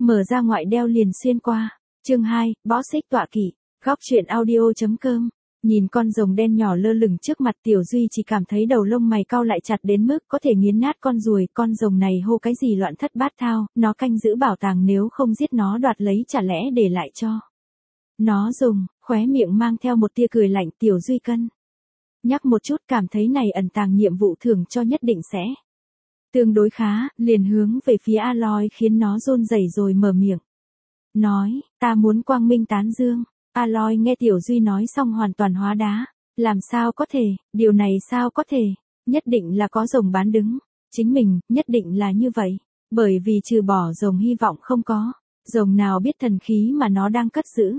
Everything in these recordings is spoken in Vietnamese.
mở ra ngoại đeo liền xuyên qua. Chương 2, Boss Xích tọa kỵ. Góc truyện audio.com. Nhìn con rồng đen nhỏ lơ lửng trước mặt Tiểu Duy chỉ cảm thấy đầu lông mày cau lại chặt đến mức có thể nghiến nát con ruồi. Con rồng này hô cái gì loạn thất bát thao, nó canh giữ bảo tàng, nếu không giết nó đoạt lấy chả lẽ để lại cho nó dùng. Khóe miệng mang theo một tia cười lạnh. Tiểu Duy cân nhắc một chút, cảm thấy này ẩn tàng nhiệm vụ thưởng cho nhất định sẽ tương đối khá, liền hướng về phía Aloy khiến nó run rẩy rồi mở miệng. Nói, ta muốn quang minh tán dương. Aloy nghe Tiểu Duy nói xong hoàn toàn hóa đá. Làm sao có thể, điều này sao có thể, nhất định là có rồng bán đứng. Chính mình, nhất định là như vậy. Bởi vì trừ bỏ rồng hy vọng không có. Rồng nào biết thần khí mà nó đang cất giữ.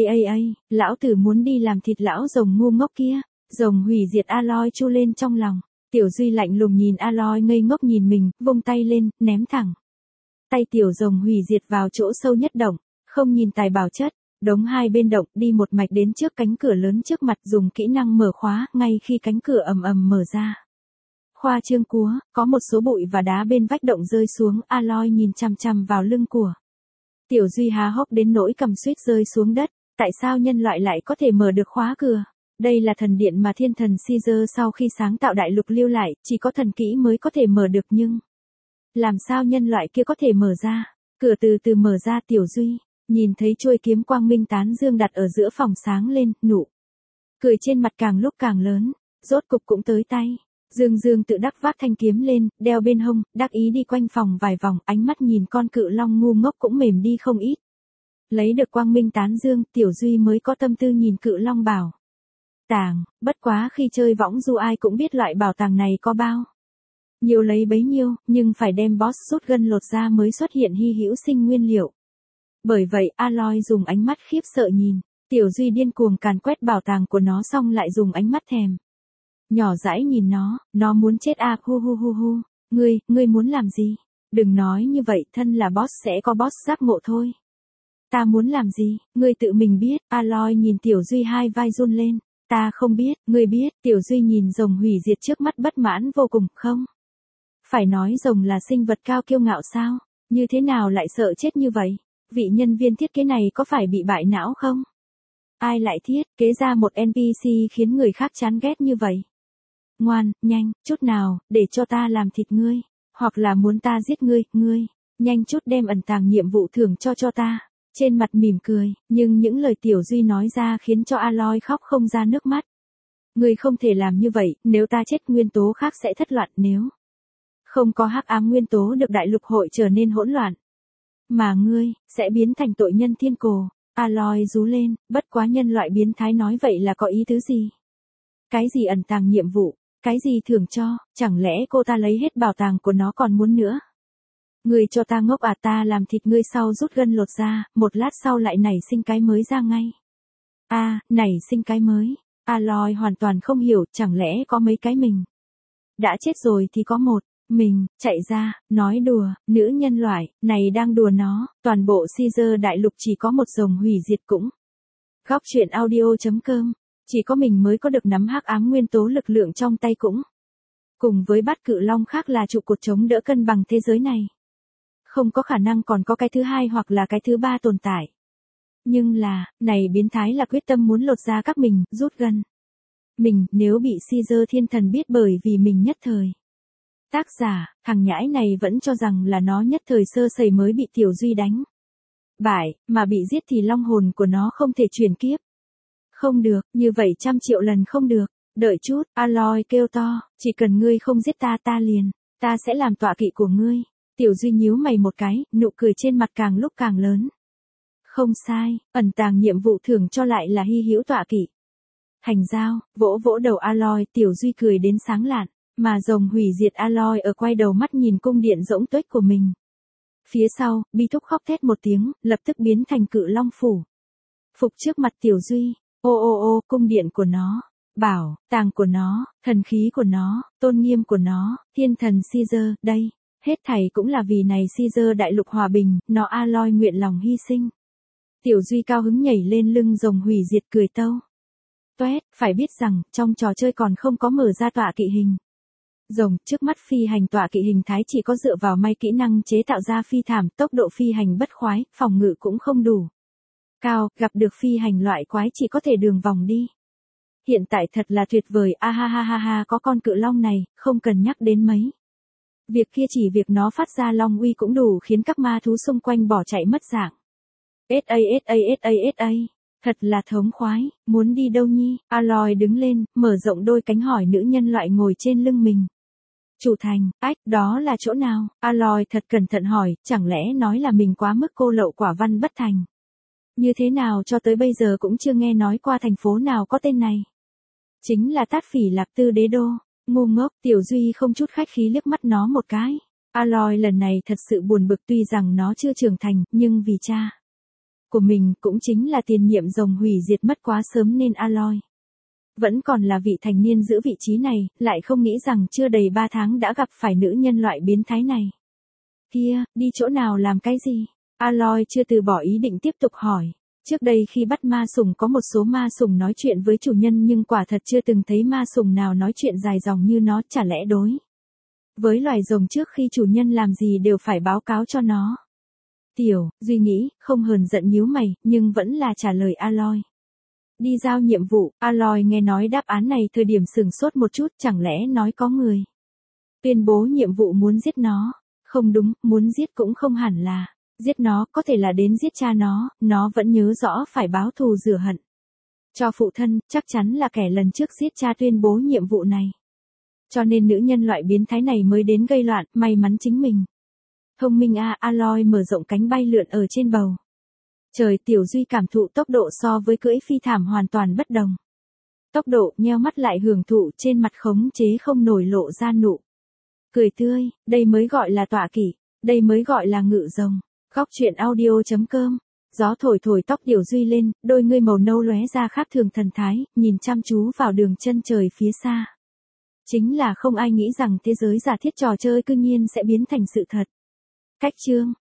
Lão tử muốn đi làm thịt lão rồng ngu ngốc kia. Rồng hủy diệt Aloy chu lên trong lòng. Tiểu Duy lạnh lùng nhìn Aloy ngây ngốc nhìn mình, vung tay lên, ném thẳng tay tiểu rồng hủy diệt vào chỗ sâu nhất động, không nhìn tài bảo chất, đống hai bên động, đi một mạch đến trước cánh cửa lớn trước mặt, dùng kỹ năng mở khóa. Ngay khi cánh cửa ầm ầm mở ra, khoa trương cúa, có một số bụi và đá bên vách động rơi xuống. Aloy nhìn chằm chằm vào lưng của Tiểu Duy há hốc đến nỗi cầm suýt rơi xuống đất. Tại sao nhân loại lại có thể mở được khóa cửa? Đây là thần điện mà thiên thần Caesar sau khi sáng tạo đại lục lưu lại, chỉ có thần kỹ mới có thể mở được, nhưng làm sao nhân loại kia có thể mở ra? Cửa từ từ mở ra. Tiểu Duy nhìn thấy chuôi kiếm quang minh tán dương đặt ở giữa phòng sáng lên, nụ cười trên mặt càng lúc càng lớn, rốt cục cũng tới tay. Dương tự đắc vác thanh kiếm lên, đeo bên hông, đắc ý đi quanh phòng vài vòng, ánh mắt nhìn con cự long ngu ngốc cũng mềm đi không ít. Lấy được quang minh tán dương, Tiểu Duy mới có tâm tư nhìn cự long bảo tàng. Bất quá khi chơi võng du ai cũng biết loại bảo tàng này có bao nhiều lấy bấy nhiêu, nhưng phải đem boss rút gân lột ra mới xuất hiện hy hữu sinh nguyên liệu. Bởi vậy Aloy dùng ánh mắt khiếp sợ nhìn Tiểu Duy điên cuồng càn quét bảo tàng của nó, xong lại dùng ánh mắt thèm nhỏ dãi nhìn nó muốn chết à. Hu. Ngươi muốn làm gì? Đừng nói như vậy, thân là boss sẽ có boss giác ngộ thôi. Ta muốn làm gì, ngươi tự mình biết. Aloy nhìn Tiểu Duy hai vai run lên. Ta không biết, ngươi biết. Tiểu Duy nhìn rồng hủy diệt trước mắt bất mãn vô cùng. Không phải nói rồng là sinh vật cao kiêu ngạo sao? Như thế nào lại sợ chết như vậy? Vị nhân viên thiết kế này có phải bị bại não không? Ai lại thiết kế ra một NPC khiến người khác chán ghét như vậy? Ngoan, nhanh, chút nào, để cho ta làm thịt ngươi. Hoặc là muốn ta giết ngươi, nhanh chút đem ẩn tàng nhiệm vụ thưởng cho ta. Trên mặt mỉm cười, nhưng những lời Tiểu Duy nói ra khiến cho Aloy khóc không ra nước mắt. Ngươi không thể làm như vậy, nếu ta chết nguyên tố khác sẽ thất loạn, nếu không có hắc ám nguyên tố được đại lục hội trở nên hỗn loạn. Mà ngươi, sẽ biến thành tội nhân thiên cổ. Aloy rú lên, bất quá nhân loại biến thái nói vậy là có ý tứ gì? Cái gì ẩn tàng nhiệm vụ? Cái gì thưởng cho? Chẳng lẽ cô ta lấy hết bảo tàng của nó còn muốn nữa? Ngươi cho ta ngốc à? Ta làm thịt ngươi sau rút gân lột ra, một lát sau lại nảy sinh cái mới ra ngay. Nảy sinh cái mới. Aloy hoàn toàn không hiểu, chẳng lẽ có mấy cái mình đã chết rồi thì có một mình chạy ra, nói đùa, nữ nhân loại này đang đùa nó, toàn bộ Caesar đại lục chỉ có một rồng hủy diệt cũng. Góc truyện audio.com, chỉ có mình mới có được nắm hắc ám nguyên tố lực lượng trong tay cũng. Cùng với bát cự long khác là trụ cột chống đỡ cân bằng thế giới này. Không có khả năng còn có cái thứ hai hoặc là cái thứ ba tồn tại. Nhưng là, này biến thái là quyết tâm muốn lột ra các mình, rút gân mình, nếu bị Caesar thiên thần biết bởi vì mình nhất thời. Tác giả, thằng nhãi này vẫn cho rằng là nó nhất thời sơ sẩy mới bị Tiểu Duy đánh bại, mà bị giết thì long hồn của nó không thể chuyển kiếp. Không được, như vậy 100 triệu lần không được. Đợi chút, Aloy kêu to, chỉ cần ngươi không giết ta ta sẽ làm tọa kỵ của ngươi. Tiểu Duy nhíu mày một cái, nụ cười trên mặt càng lúc càng lớn. Không sai, ẩn tàng nhiệm vụ thưởng cho lại là hy hữu tọa kỵ. Thành giao, vỗ đầu Aloy. Tiểu Duy cười đến sáng lạn, mà rồng hủy diệt Aloy ở quay đầu mắt nhìn cung điện rỗng tuếch của mình. Phía sau, Bi Thúc khóc thét một tiếng, lập tức biến thành cự long phủ phục trước mặt Tiểu Duy. Ô, cung điện của nó, bảo tàng của nó, thần khí của nó, tôn nghiêm của nó, thiên thần Caesar, đây, hết thảy cũng là vì này Caesar đại lục hòa bình, nó Aloy nguyện lòng hy sinh. Tiểu Duy cao hứng nhảy lên lưng rồng hủy diệt cười tâu toét, phải biết rằng, trong trò chơi còn không có mở ra tọa kỵ hình. Rồng, trước mắt phi hành tọa kỵ hình thái chỉ có dựa vào may kỹ năng chế tạo ra phi thảm, tốc độ phi hành bất khoái, phòng ngự cũng không đủ cao, gặp được phi hành loại quái chỉ có thể đường vòng đi. Hiện tại thật là tuyệt vời, a ha ha ha ha, có con cự long này, không cần nhắc đến mấy. Việc kia chỉ việc nó phát ra long uy cũng đủ khiến các ma thú xung quanh bỏ chạy mất dạng. SA, thật là thống khoái, muốn đi đâu nhi? Aloy đứng lên, mở rộng đôi cánh hỏi nữ nhân loại ngồi trên lưng mình. Chủ thành, ách, đó là chỗ nào? Aloy thật cẩn thận hỏi, chẳng lẽ nói là mình quá mức cô lậu quả văn bất thành. Như thế nào cho tới bây giờ cũng chưa nghe nói qua thành phố nào có tên này. Chính là Tát Phỉ Lạc Tư Đế Đô. Ngu ngốc, Tiểu Duy không chút khách khí liếc mắt nó một cái. Aloy lần này thật sự buồn bực, tuy rằng nó chưa trưởng thành, nhưng vì cha của mình cũng chính là tiền nhiệm rồng hủy diệt mất quá sớm nên Aloy vẫn còn là vị thành niên giữ vị trí này, lại không nghĩ rằng chưa đầy 3 tháng đã gặp phải nữ nhân loại biến thái này. Kia, đi chỗ nào làm cái gì? Aloy chưa từ bỏ ý định tiếp tục hỏi. Trước đây khi bắt ma sùng có một số ma sùng nói chuyện với chủ nhân nhưng quả thật chưa từng thấy ma sùng nào nói chuyện dài dòng như nó, chả lẽ đối với loài rồng trước khi chủ nhân làm gì đều phải báo cáo cho nó. Tiểu Duy nghĩ, không hờn giận nhíu mày, nhưng vẫn là trả lời Aloy. Đi giao nhiệm vụ. Aloy nghe nói đáp án này thời điểm sửng sốt một chút, chẳng lẽ nói có người tuyên bố nhiệm vụ muốn giết nó. Không đúng, muốn giết cũng không hẳn là giết nó, có thể là đến giết cha nó vẫn nhớ rõ phải báo thù rửa hận cho phụ thân, chắc chắn là kẻ lần trước giết cha tuyên bố nhiệm vụ này. Cho nên nữ nhân loại biến thái này mới đến gây loạn, may mắn chính mình thông minh a. Aloy mở rộng cánh bay lượn ở trên bầu trời. Tiểu Duy cảm thụ tốc độ so với cưỡi phi thảm hoàn toàn bất đồng. Tốc độ, nheo mắt lại hưởng thụ, trên mặt khống chế không nổi lộ ra nụ cười tươi. Đây mới gọi là tọa kỵ, đây mới gọi là ngự rồng. Góc truyện audio.com. Gió thổi thổi tóc Tiểu Duy lên, đôi ngươi màu nâu lóe ra khác thường thần thái, nhìn chăm chú vào đường chân trời phía xa. Chính là không ai nghĩ rằng thế giới giả thiết trò chơi cư nhiên sẽ biến thành sự thật. Cách chương